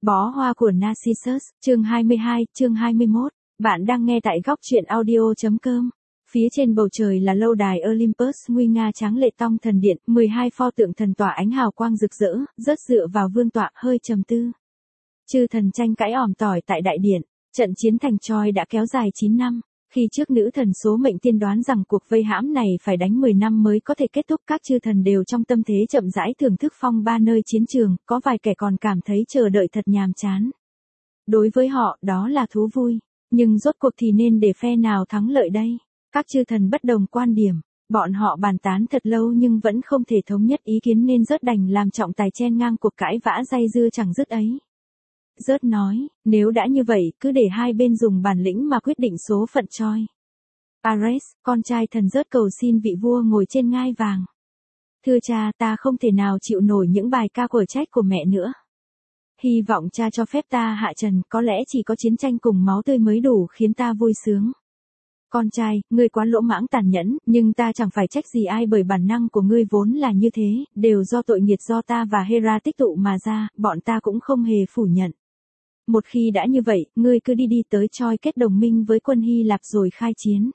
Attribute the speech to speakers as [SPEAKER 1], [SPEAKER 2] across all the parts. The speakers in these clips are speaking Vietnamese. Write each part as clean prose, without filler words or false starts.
[SPEAKER 1] Bó hoa của Narcissus, chương 22, chương 21. Bạn đang nghe tại góc truyện audio.com. Phía trên bầu trời là lâu đài Olympus nguy nga tráng lệ tông thần điện, 12 pho tượng thần tỏa ánh hào quang rực rỡ, rớt dựa vào vương tọa, hơi trầm tư. Chư thần tranh cãi ỏm tỏi tại đại điện, trận chiến thành Troy đã kéo dài 9 năm. Khi trước nữ thần số mệnh tiên đoán rằng cuộc vây hãm này phải đánh 10 năm mới có thể kết thúc, các chư thần đều trong tâm thế chậm rãi thưởng thức phong ba nơi chiến trường, có vài kẻ còn cảm thấy chờ đợi thật nhàm chán. Đối với họ, đó là thú vui, nhưng rốt cuộc thì nên để phe nào thắng lợi đây? Các chư thần bất đồng quan điểm, bọn họ bàn tán thật lâu nhưng vẫn không thể thống nhất ý kiến nên rớt đành làm trọng tài chen ngang cuộc cãi vã day dưa chẳng dứt ấy. Rớt nói, nếu đã như vậy, cứ để hai bên dùng bản lĩnh mà quyết định số phận Troy. Ares, con trai thần rớt cầu xin vị vua ngồi trên ngai vàng. Thưa cha, ta không thể nào chịu nổi những bài ca quở trách của mẹ nữa. Hy vọng cha cho phép ta hạ trần, có lẽ chỉ có chiến tranh cùng máu tươi mới đủ khiến ta vui sướng. Con trai, ngươi quá lỗ mãng tàn nhẫn, nhưng ta chẳng phải trách gì ai bởi bản năng của ngươi vốn là như thế, đều do tội nghiệt do ta và Hera tích tụ mà ra, bọn ta cũng không hề phủ nhận. Một khi đã như vậy, ngươi cứ đi tới Troy kết đồng minh với quân Hy Lạp rồi khai chiến.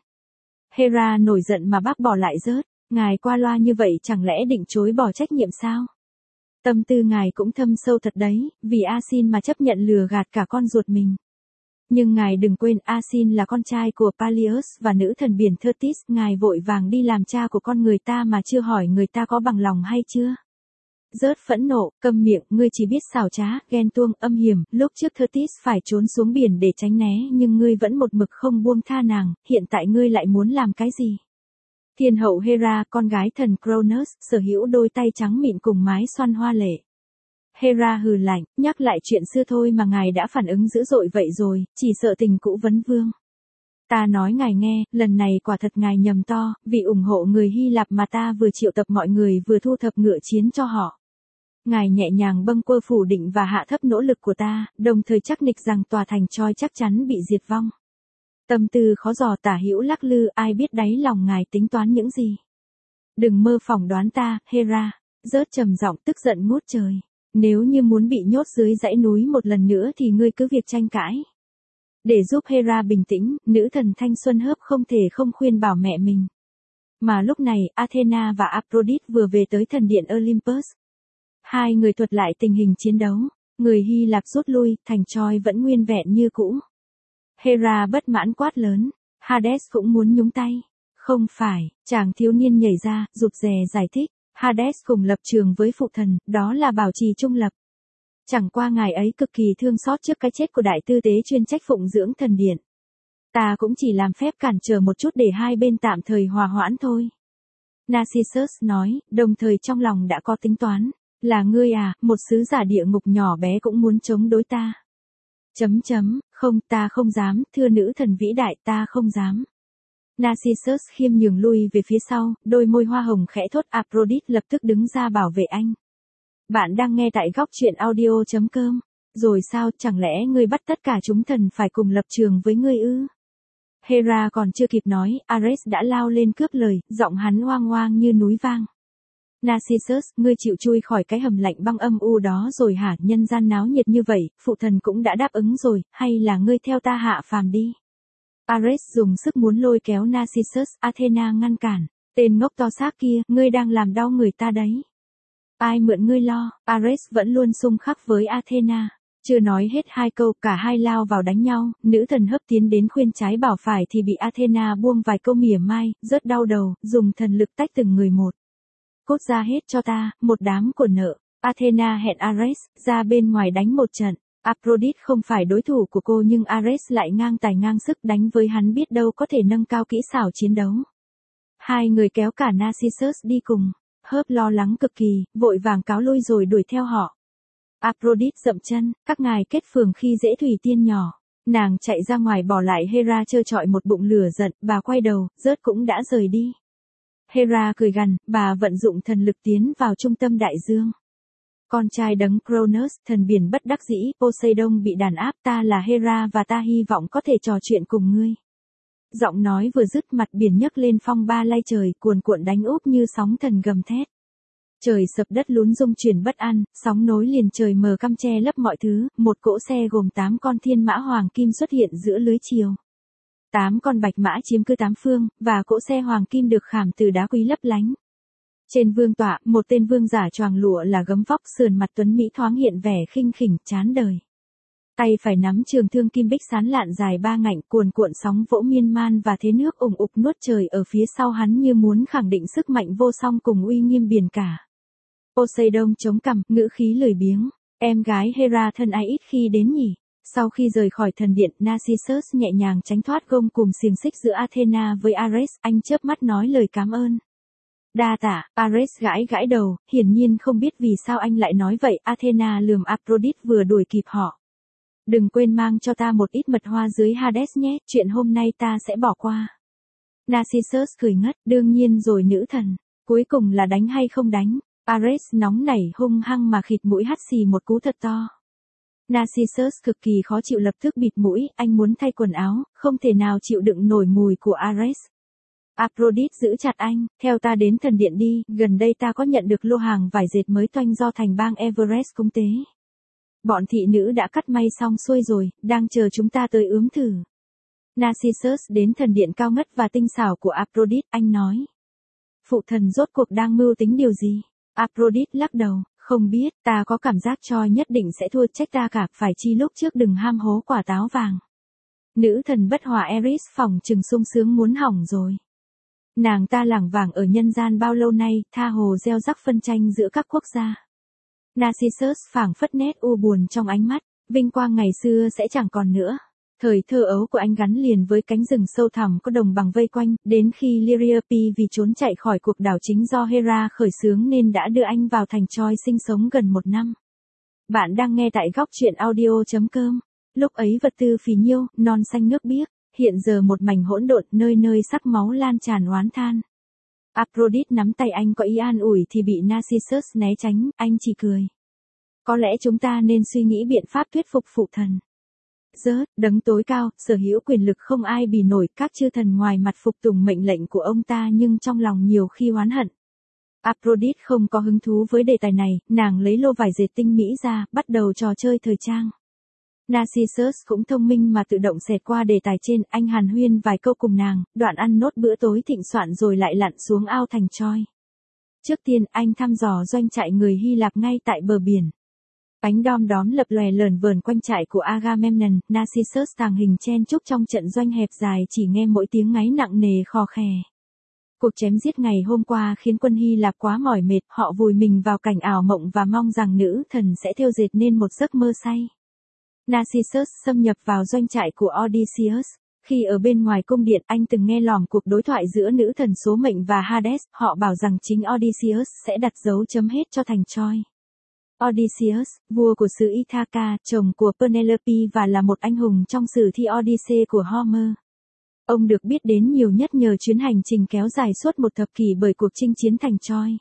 [SPEAKER 1] Hera nổi giận mà bác bỏ lại rớt, ngài qua loa như vậy chẳng lẽ định chối bỏ trách nhiệm sao? Tâm tư ngài cũng thâm sâu thật đấy, vì Asin mà chấp nhận lừa gạt cả con ruột mình. Nhưng ngài đừng quên Asin là con trai của Palios và nữ thần biển Thetis, ngài vội vàng đi làm cha của con người ta mà chưa hỏi người ta có bằng lòng hay chưa. Rớt phẫn nộ, câm miệng, ngươi chỉ biết xảo trá, ghen tuông, âm hiểm, lúc trước Thetis phải trốn xuống biển để tránh né nhưng ngươi vẫn một mực không buông tha nàng, hiện tại ngươi lại muốn làm cái gì? Thiên hậu Hera, con gái thần Cronus, sở hữu đôi tay trắng mịn cùng mái xoăn hoa lệ. Hera hừ lạnh, nhắc lại chuyện xưa thôi mà ngài đã phản ứng dữ dội vậy rồi, chỉ sợ tình cũ vấn vương. Ta nói ngài nghe, lần này quả thật ngài nhầm to, vì ủng hộ người Hy Lạp mà ta vừa triệu tập mọi người vừa thu thập ngựa chiến cho họ. Ngài nhẹ nhàng bâng quơ phủ định và hạ thấp nỗ lực của ta, đồng thời chắc nịch rằng tòa thành Troy chắc chắn bị diệt vong. Tâm tư khó dò tả hữu lắc lư, ai biết đáy lòng ngài tính toán những gì. Đừng mơ phỏng đoán ta, Hera. Rớt trầm giọng tức giận ngút trời. Nếu như muốn bị nhốt dưới dãy núi một lần nữa thì ngươi cứ việc tranh cãi. Để giúp Hera bình tĩnh, nữ thần thanh xuân hớp không thể không khuyên bảo mẹ mình. Mà lúc này, Athena và Aphrodite vừa về tới thần điện Olympus. Hai người thuật lại tình hình chiến đấu, người Hy Lạp rút lui, thành Troy vẫn nguyên vẹn như cũ. Hera bất mãn quát lớn, Hades cũng muốn nhúng tay. Không phải, chàng thiếu niên nhảy ra, rụt rè giải thích, Hades cùng lập trường với phụ thần, đó là bảo trì trung lập. Chẳng qua ngài ấy cực kỳ thương xót trước cái chết của đại tư tế chuyên trách phụng dưỡng thần điện. Ta cũng chỉ làm phép cản trở một chút để hai bên tạm thời hòa hoãn thôi. Narcissus nói, đồng thời trong lòng đã có tính toán. Là ngươi à, một sứ giả địa ngục nhỏ bé cũng muốn chống đối ta. Không, ta không dám, thưa nữ thần vĩ đại, ta không dám. Narcissus khiêm nhường lui về phía sau, đôi môi hoa hồng khẽ thốt. Aphrodite lập tức đứng ra bảo vệ anh. Bạn đang nghe tại góc truyện audio.com. Rồi sao, chẳng lẽ ngươi bắt tất cả chúng thần phải cùng lập trường với ngươi ư? Hera còn chưa kịp nói, Ares đã lao lên cướp lời, giọng hắn oang oang như núi vang. Narcissus, ngươi chịu chui khỏi cái hầm lạnh băng âm u đó rồi hả? Nhân gian náo nhiệt như vậy, phụ thần cũng đã đáp ứng rồi, hay là ngươi theo ta hạ phàm đi? Ares dùng sức muốn lôi kéo Narcissus, Athena ngăn cản. Tên ngốc to xác kia, ngươi đang làm đau người ta đấy. Ai mượn ngươi lo? Ares vẫn luôn xung khắc với Athena. Chưa nói hết hai câu, cả hai lao vào đánh nhau, nữ thần hấp tiến đến khuyên trái bảo phải thì bị Athena buông vài câu mỉa mai, rất đau đầu, dùng thần lực tách từng người một. Cốt ra hết cho ta, một đám của nợ. Athena hẹn Ares, ra bên ngoài đánh một trận. Aphrodite không phải đối thủ của cô nhưng Ares lại ngang tài ngang sức, đánh với hắn biết đâu có thể nâng cao kỹ xảo chiến đấu. Hai người kéo cả Narcissus đi cùng. Hớp lo lắng cực kỳ, vội vàng cáo lui rồi đuổi theo họ. Aphrodite dậm chân, các ngài kết phường khi dễ thủy tiên nhỏ. Nàng chạy ra ngoài bỏ lại Hera trơ trọi một bụng lửa giận, bà quay đầu, rớt cũng đã rời đi. Hera cười gằn, bà vận dụng thần lực tiến vào trung tâm đại dương. Con trai đấng Cronus, thần biển bất đắc dĩ, Poseidon bị đàn áp, ta là Hera và ta hy vọng có thể trò chuyện cùng ngươi. Giọng nói vừa dứt, mặt biển nhấc lên phong ba lay trời, cuồn cuộn đánh úp như sóng thần gầm thét. Trời sập đất lún rung chuyển bất an, sóng nối liền trời mờ căm che lấp mọi thứ, một cỗ xe gồm 8 con thiên mã hoàng kim xuất hiện giữa lưới chiều. 8 con bạch mã chiếm cứ 8 phương, và cỗ xe hoàng kim được khảm từ đá quý lấp lánh. Trên vương tọa, một tên vương giả choàng lụa là gấm vóc sườn mặt tuấn mỹ thoáng hiện vẻ khinh khỉnh, chán đời. Tay phải nắm trường thương kim bích sán lạn dài 3 ngạnh, cuồn cuộn sóng vỗ miên man và thế nước ùng ục nuốt trời ở phía sau hắn như muốn khẳng định sức mạnh vô song cùng uy nghiêm biển cả. Poseidon chống cằm, ngữ khí lười biếng. Em gái Hera thân ái ít khi đến nhỉ. Sau khi rời khỏi thần điện, Narcissus nhẹ nhàng tránh thoát gông cùm xiềng xích giữa Athena với Ares, anh chớp mắt nói lời cảm ơn. Đa tạ, Ares gãi gãi đầu, hiển nhiên không biết vì sao anh lại nói vậy. Athena lườm Aphrodite vừa đuổi kịp họ. Đừng quên mang cho ta một ít mật hoa dưới Hades nhé, chuyện hôm nay ta sẽ bỏ qua. Narcissus cười ngất, đương nhiên rồi nữ thần, cuối cùng là đánh hay không đánh. Ares nóng nảy hung hăng mà khịt mũi hắt xì một cú thật to. Narcissus cực kỳ khó chịu lập tức bịt mũi, anh muốn thay quần áo, không thể nào chịu đựng nổi mùi của Ares. Aphrodite giữ chặt anh, theo ta đến thần điện đi, gần đây ta có nhận được lô hàng vải dệt mới toanh do thành bang Everest cúng tế. Bọn thị nữ đã cắt may xong xuôi rồi, đang chờ chúng ta tới ướm thử. Narcissus đến thần điện cao ngất và tinh xảo của Aphrodite, anh nói. Phụ thần rốt cuộc đang mưu tính điều gì? Aphrodite lắc đầu, không biết, ta có cảm giác Troy nhất định sẽ thua, trách ta cả, phải chi lúc trước đừng ham hố quả táo vàng. Nữ thần bất hòa Eris phỏng chừng sung sướng muốn hỏng rồi. Nàng ta lảng vảng ở nhân gian bao lâu nay, tha hồ gieo rắc phân tranh giữa các quốc gia. Narcissus phảng phất nét u buồn trong ánh mắt, vinh quang ngày xưa sẽ chẳng còn nữa. Thời thơ ấu của anh gắn liền với cánh rừng sâu thẳm có đồng bằng vây quanh, đến khi Liriope vì trốn chạy khỏi cuộc đảo chính do Hera khởi xướng nên đã đưa anh vào thành Troy sinh sống gần 1 năm. Bạn đang nghe tại góc truyện audio.com. Lúc ấy vật tư phì nhiêu, non xanh nước biếc, hiện giờ một mảnh hỗn độn, nơi nơi sắc máu lan tràn oán than. Aphrodite nắm tay anh có ý an ủi thì bị Narcissus né tránh, anh chỉ cười. Có lẽ chúng ta nên suy nghĩ biện pháp thuyết phục phụ thần. Đấng tối cao, sở hữu quyền lực không ai bì nổi, các chư thần ngoài mặt phục tùng mệnh lệnh của ông ta nhưng trong lòng nhiều khi oán hận. Aphrodite không có hứng thú với đề tài này, nàng lấy lô vải dệt tinh mỹ ra, bắt đầu trò chơi thời trang. Narcissus cũng thông minh mà tự động xẹt qua đề tài trên, anh hàn huyên vài câu cùng nàng, đoạn ăn nốt bữa tối thịnh soạn rồi lại lặn xuống ao thành Troy. Trước tiên, anh thăm dò doanh trại người Hy Lạp ngay tại bờ biển. Ánh đom đóm lập lòe lởn vởn quanh trại của Agamemnon, Narcissus tàng hình chen chúc trong trận doanh hẹp dài chỉ nghe mỗi tiếng ngáy nặng nề khò khè. Cuộc chém giết ngày hôm qua khiến quân Hy Lạp quá mỏi mệt, họ vùi mình vào cảnh ảo mộng và mong rằng nữ thần sẽ thêu dệt nên một giấc mơ say. Narcissus xâm nhập vào doanh trại của Odysseus. Khi ở bên ngoài cung điện, anh từng nghe lỏm cuộc đối thoại giữa nữ thần số mệnh và Hades, họ bảo rằng chính Odysseus sẽ đặt dấu chấm hết cho thành Troy. Odysseus, vua của xứ Ithaca, chồng của Penelope và là một anh hùng trong sử thi Odyssey của Homer. Ông được biết đến nhiều nhất nhờ chuyến hành trình kéo dài suốt một thập kỷ bởi cuộc chinh chiến thành Troy.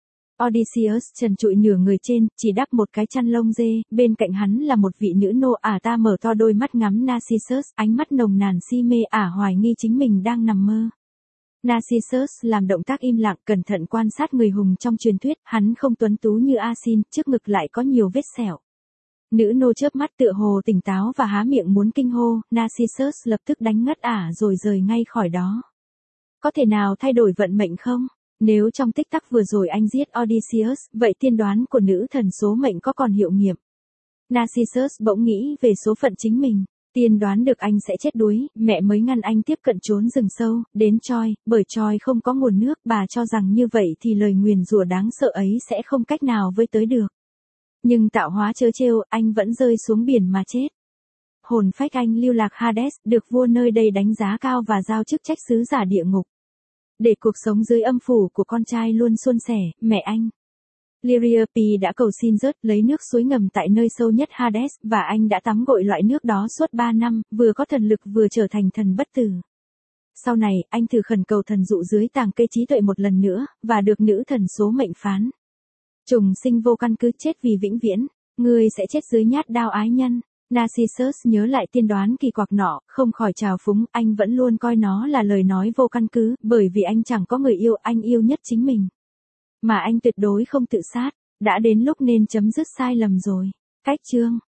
[SPEAKER 1] Odysseus trần trụi nửa người trên, chỉ đắp một cái chăn lông dê, bên cạnh hắn là một vị nữ nô ả ta mở to đôi mắt ngắm Narcissus, ánh mắt nồng nàn si mê ả hoài nghi chính mình đang nằm mơ. Narcissus làm động tác im lặng cẩn thận quan sát người hùng trong truyền thuyết, hắn không tuấn tú như Asin, trước ngực lại có nhiều vết sẹo. Nữ nô chớp mắt tựa hồ tỉnh táo và há miệng muốn kinh hô, Narcissus lập tức đánh ngất ả rồi rời ngay khỏi đó. Có thể nào thay đổi vận mệnh không? Nếu trong tích tắc vừa rồi anh giết Odysseus, vậy tiên đoán của nữ thần số mệnh có còn hiệu nghiệm? Narcissus bỗng nghĩ về số phận chính mình. Tiên đoán được anh sẽ chết đuối, mẹ mới ngăn anh tiếp cận trốn rừng sâu, đến Troy, bởi Troy không có nguồn nước, bà cho rằng như vậy thì lời nguyền rủa đáng sợ ấy sẽ không cách nào với tới được. Nhưng tạo hóa trớ trêu, anh vẫn rơi xuống biển mà chết. Hồn phách anh lưu lạc Hades, được vua nơi đây đánh giá cao và giao chức trách sứ giả địa ngục. Để cuộc sống dưới âm phủ của con trai luôn suôn sẻ, mẹ anh Liriope đã cầu xin rớt lấy nước suối ngầm tại nơi sâu nhất Hades, và anh đã tắm gội loại nước đó suốt 3 năm, vừa có thần lực vừa trở thành thần bất tử. Sau này, anh thử khẩn cầu thần dụ dưới tàng cây trí tuệ một lần nữa, và được nữ thần số mệnh phán. Trùng sinh vô căn cứ chết vì vĩnh viễn, ngươi sẽ chết dưới nhát đao ái nhân. Narcissus nhớ lại tiên đoán kỳ quặc nọ, không khỏi trào phúng, anh vẫn luôn coi nó là lời nói vô căn cứ, bởi vì anh chẳng có người yêu, anh yêu nhất chính mình. Mà anh tuyệt đối không tự sát. Đã đến lúc nên chấm dứt sai lầm rồi. Cách chương